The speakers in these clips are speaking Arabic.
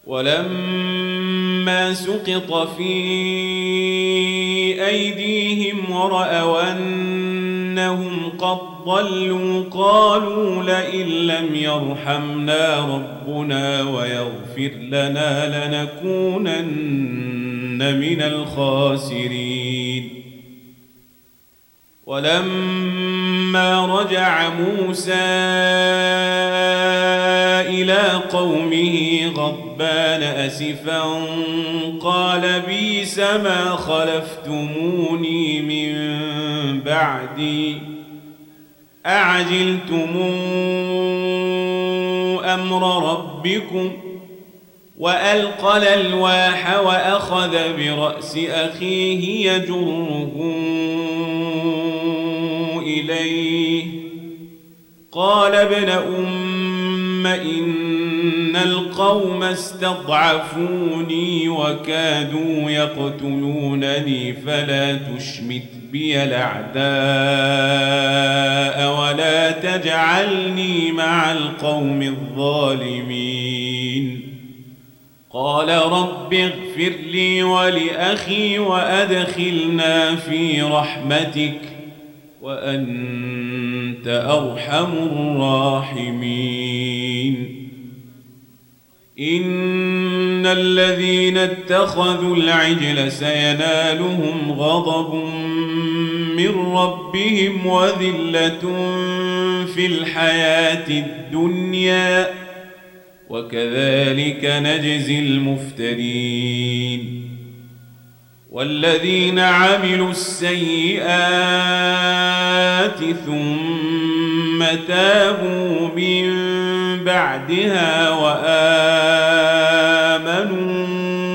ولما سقط في أيديهم ورأوا أنهم قد ضلوا قالوا لئن لم يرحمنا ربنا ويغفر لنا لنكونن من الخاسرين. ولما رجع موسى إلى قومه غضبان أسفا قال بئس ما خلفتموني من بعدي أعجلتم أمر ربكم وألقى الألواح وأخذ برأس أخيه يجره إليه قال ابن أم إن القوم استضعفوني وكادوا يقتلونني فلا تشمت بي الأعداء ولا تجعلني مع القوم الظالمين. قال رب اغفر لي ولأخي وأدخلنا في رحمتك وأنت أرحم الراحمين. إن الذين اتخذوا العجل سينالهم غضب من ربهم وذلة في الحياة الدنيا وكذلك نجزي المفترين. والذين عملوا السيئات ثم تابوا من بعدها وآمنوا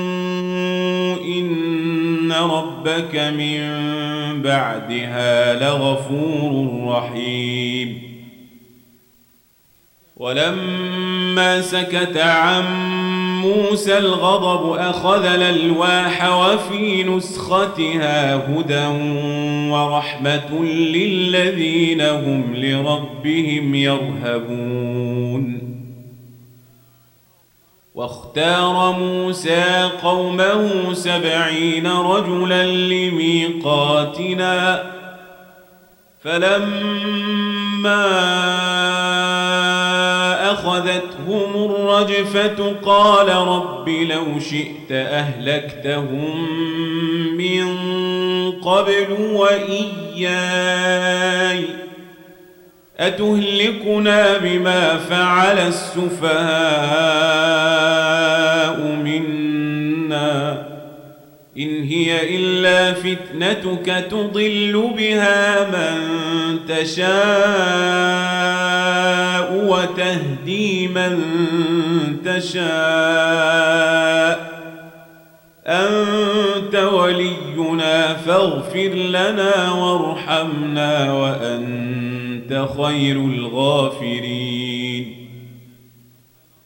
إن ربك من بعدها لغفور رحيم. ولما سكت عن موسى الغضب أخذ الألواح وفي نسختها هدى ورحمة للذين هم لربهم يرهبون. واختار موسى قومه 70 رجلا لميقاتنا فلما أخذتهم الرجفة قال رب لو شئت أهلكتهم من قبل وإياي أتهلكنا بما فعل السفهاء منا إن هي إلا فتنتك تضل بها من تشاء وتهدي من تشاء أنت ولينا فاغفر لنا وارحمنا وأنت خير الغافرين.